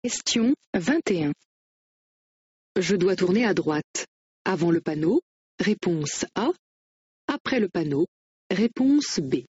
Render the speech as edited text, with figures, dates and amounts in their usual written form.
Question 21. Je dois tourner à droite. Avant le panneau, réponse A. Après le panneau, réponse B.